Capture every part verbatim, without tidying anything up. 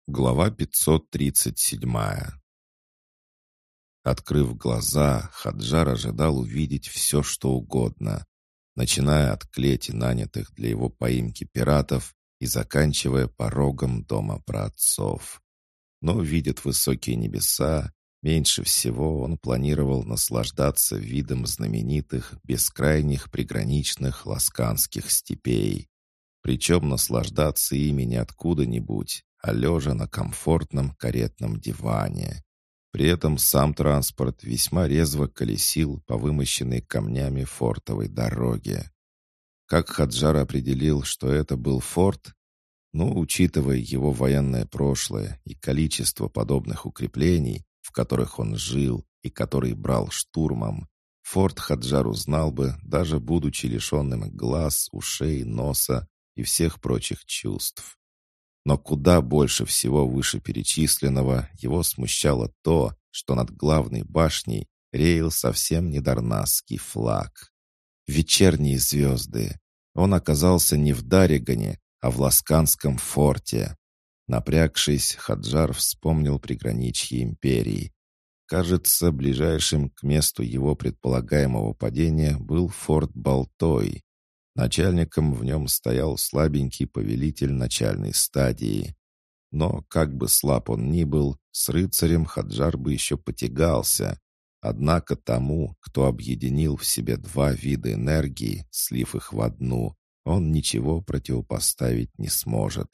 Глава пятьсот тридцать семь. Открыв глаза, Хаджар ожидал увидеть все, что угодно, начиная от клети нанятых для его поимки пиратов и заканчивая порогом дома праотцов. Но, видят высокие небеса, меньше всего он планировал наслаждаться видом знаменитых бескрайних приграничных ласканских степей. Причем наслаждаться ими не откуда-нибудь, а лежа на комфортном каретном диване. При этом сам транспорт весьма резво колесил по вымощенной камнями фортовой дороге. Как Хаджар определил, что это был форт? Ну, учитывая его военное прошлое и количество подобных укреплений, в которых он жил и которые брал штурмом, форт Хаджар узнал бы, даже будучи лишенным глаз, ушей, носа и всех прочих чувств. Но куда больше всего вышеперечисленного его смущало то, что над главной башней реял совсем не дарнасский флаг. Вечерние звезды. Он оказался не в Даригане, а в Ласканском форте. Напрягшись, Хаджар вспомнил приграничье империи. Кажется, ближайшим к месту его предполагаемого падения был форт Балтой. Начальником в нем стоял слабенький повелитель начальной стадии. Но, как бы слаб он ни был, с рыцарем Хаджар бы еще потягался. Однако тому, кто объединил в себе два вида энергии, слив их в одну, он ничего противопоставить не сможет.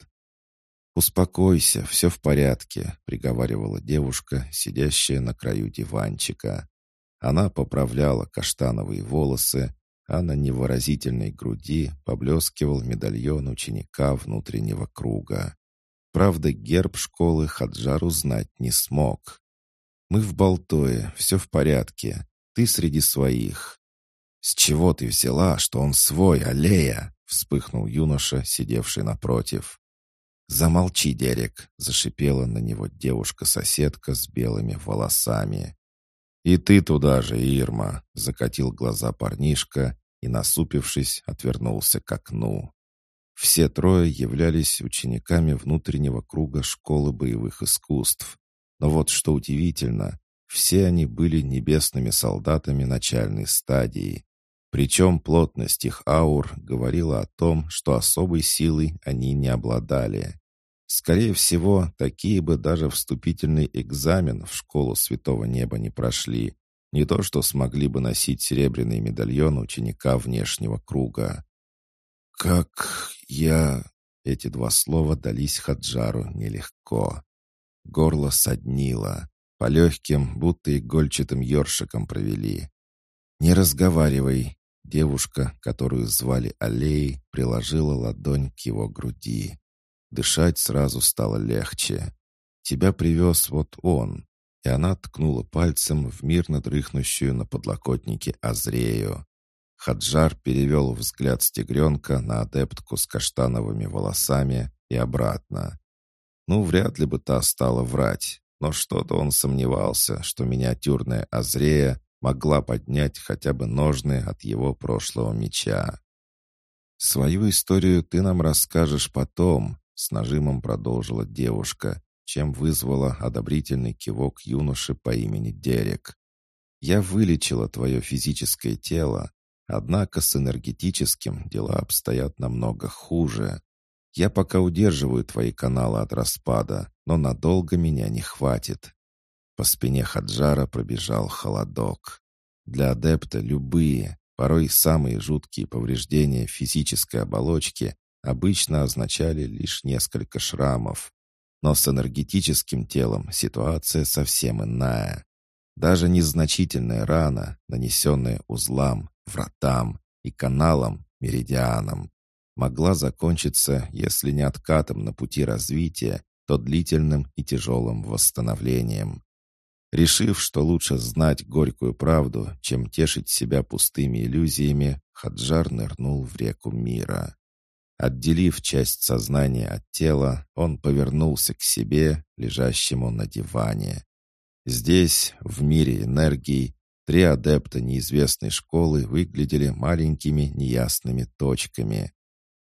«Успокойся, все в порядке», — приговаривала девушка, сидящая на краю диванчика. Она поправляла каштановые волосы, а на невыразительной груди поблескивал медальон ученика внутреннего круга. Правда, герб школы Хаджар узнать не смог. «Мы в Балтое, все в порядке. Ты среди своих». «С чего ты взяла, что он свой, Аллея?» — вспыхнул юноша, сидевший напротив. «Замолчи, Дерек!» — зашипела на него девушка-соседка с белыми волосами. «И ты туда же, Ирма!» — закатил глаза парнишка и, насупившись, отвернулся к окну. Все трое являлись учениками внутреннего круга школы боевых искусств. Но вот что удивительно, все они были небесными солдатами начальной стадии. Причем плотность их аур говорила о том, что особой силой они не обладали. Скорее всего, такие бы даже вступительный экзамен в школу Святого Неба не прошли, не то что смогли бы носить серебряный медальон ученика внешнего круга. «Как я...» Эти два слова дались Хаджару нелегко. Горло соднило, по легким, будто игольчатым ёршиком провели. «Не разговаривай!» Девушка, которую звали Аллеей, приложила ладонь к его груди. Дышать сразу стало легче. «Тебя привез вот он». И она ткнула пальцем в мирно дрыхнущую на подлокотнике Азрею. Хаджар перевел взгляд с тигренка на адептку с каштановыми волосами и обратно. Ну, вряд ли бы та стала врать, но что-то он сомневался, что миниатюрная Азрея могла поднять хотя бы ножны от его прошлого меча. «Свою историю ты нам расскажешь потом», — с нажимом продолжила девушка, чем вызвала одобрительный кивок юноши по имени Дерек. «Я вылечила твое физическое тело, однако с энергетическим дела обстоят намного хуже. Я пока удерживаю твои каналы от распада, но надолго меня не хватит». По спине Хаджара пробежал холодок. Для адепта любые, порой самые жуткие повреждения физической оболочки обычно означали лишь несколько шрамов. Но с энергетическим телом ситуация совсем иная. Даже незначительная рана, нанесенная узлам, вратам и каналам, меридианам, могла закончиться, если не откатом на пути развития, то длительным и тяжелым восстановлением. Решив, что лучше знать горькую правду, чем тешить себя пустыми иллюзиями, Хаджар нырнул в реку мира. Отделив часть сознания от тела, он повернулся к себе, лежащему на диване. Здесь, в мире энергии, три адепта неизвестной школы выглядели маленькими неясными точками.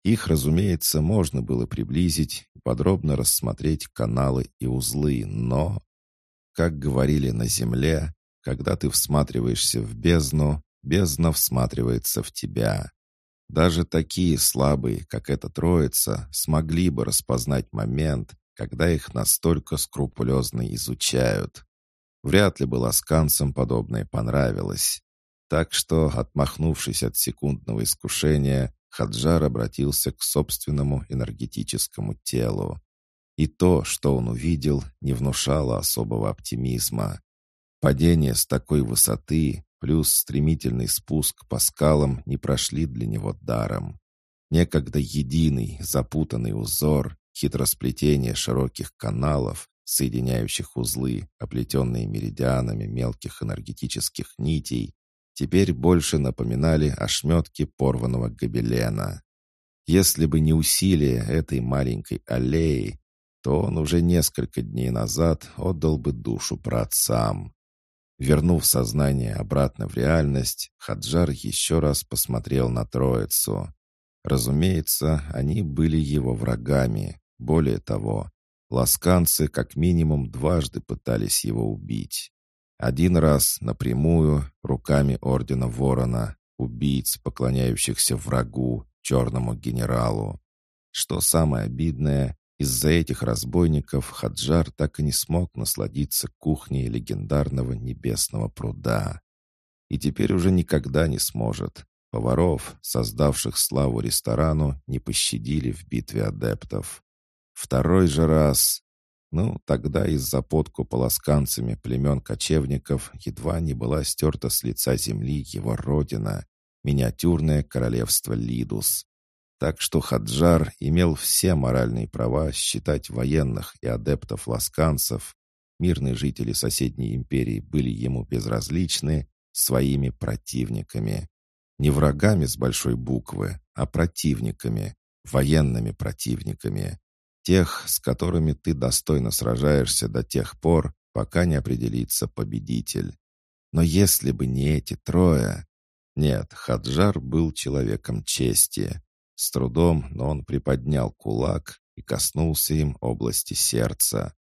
Их, разумеется, можно было приблизить и подробно рассмотреть каналы и узлы, но, как говорили на Земле, когда ты всматриваешься в бездну, бездна всматривается в тебя. Даже такие слабые, как эта троица, смогли бы распознать момент, когда их настолько скрупулезно изучают. Вряд ли бы ласканцам подобное понравилось. Так что, отмахнувшись от секундного искушения, Хаджар обратился к собственному энергетическому телу. И то, что он увидел, не внушало особого оптимизма. Падение с такой высоты плюс стремительный спуск по скалам не прошли для него даром. Некогда единый, запутанный узор, хитросплетение широких каналов, соединяющих узлы, оплетенные меридианами мелких энергетических нитей, теперь больше напоминали ошметки порванного гобелена. Если бы не усилие этой маленькой аллеи, то он уже несколько дней назад отдал бы душу праотцам. Вернув сознание обратно в реальность, Хаджар еще раз посмотрел на троицу. Разумеется, они были его врагами. Более того, ласканцы как минимум дважды пытались его убить. Один раз напрямую, руками Ордена Ворона, убийц, поклоняющихся врагу, черному генералу. Что самое обидное, из-за этих разбойников Хаджар так и не смог насладиться кухней легендарного небесного пруда. И теперь уже никогда не сможет. Поваров, создавших славу ресторану, не пощадили в битве адептов. Второй же раз... Ну, тогда из-за подкупа ласканцами племен кочевников едва не была стерта с лица земли его родина, миниатюрное королевство Лидус. Так что Хаджар имел все моральные права считать военных и адептов ласканцев, мирные жители соседней империи были ему безразличны, своими противниками. Не врагами с большой буквы, а противниками, военными противниками. Тех, с которыми ты достойно сражаешься до тех пор, пока не определится победитель. Но если бы не эти трое... Нет, Хаджар был человеком чести. С трудом, но он приподнял кулак и коснулся им области сердца.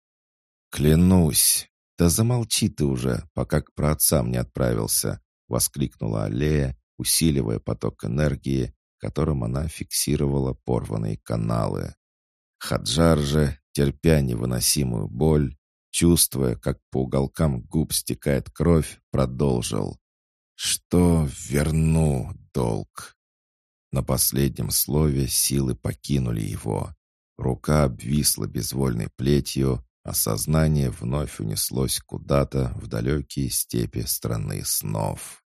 «Клянусь! Да замолчи ты уже, пока к праотцам не отправился!» — воскликнула Аллея, усиливая поток энергии, которым она фиксировала порванные каналы. Хаджар же, терпя невыносимую боль, чувствуя, как по уголкам губ стекает кровь, продолжил. «Что верну долг?» На последнем слове силы покинули его. Рука обвисла безвольной плетью, а сознание вновь унеслось куда-то в далекие степи страны снов.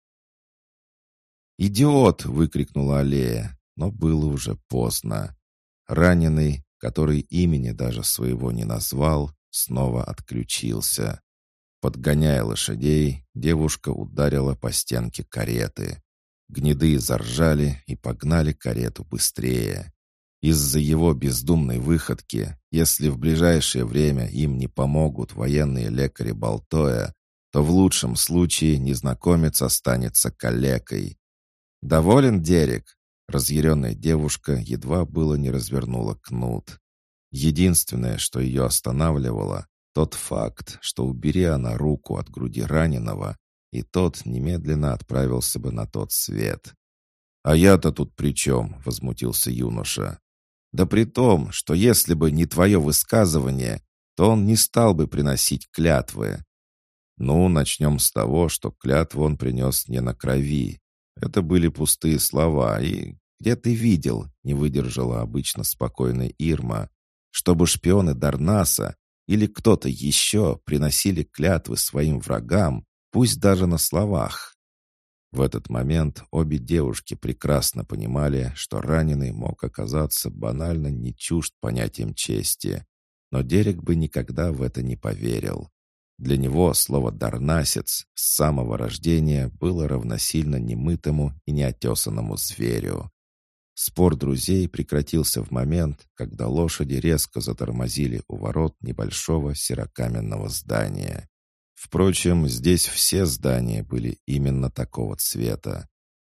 «Идиот!» — выкрикнула Аллея, но было уже поздно. Раненый, который имени даже своего не назвал, снова отключился. Подгоняя лошадей, девушка ударила по стенке кареты. Гнеды заржали и погнали карету быстрее. Из-за его бездумной выходки, если в ближайшее время им не помогут военные лекари Балтоя, то в лучшем случае незнакомец останется калекой. «Доволен, Дерек?» Разъяренная девушка едва было не развернула кнут. Единственное, что ее останавливало, тот факт, что убери она руку от груди раненого, и тот немедленно отправился бы на тот свет. «А я-то тут при чем?» — возмутился юноша. «Да при том, что если бы не твое высказывание, то он не стал бы приносить клятвы». «Ну, начнем с того, что клятву он принес не на крови. Это были пустые слова, и где ты видел?» — не выдержала обычно спокойная Ирма. «Чтобы шпионы Дарнаса или кто-то еще приносили клятвы своим врагам, пусть даже на словах». В этот момент обе девушки прекрасно понимали, что раненый мог оказаться банально не чужд понятием чести. Но Дерек бы никогда в это не поверил. Для него слово «дарнасец» с самого рождения было равносильно немытому и неотесанному зверю. Спор друзей прекратился в момент, когда лошади резко затормозили у ворот небольшого серокаменного здания. Впрочем, здесь все здания были именно такого цвета.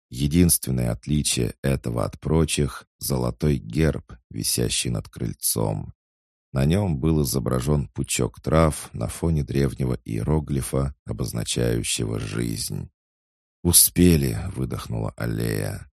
Единственное отличие этого от прочих — золотой герб, висящий над крыльцом. На нем был изображен пучок трав на фоне древнего иероглифа, обозначающего жизнь. «Успели!» — выдохнула Аллея.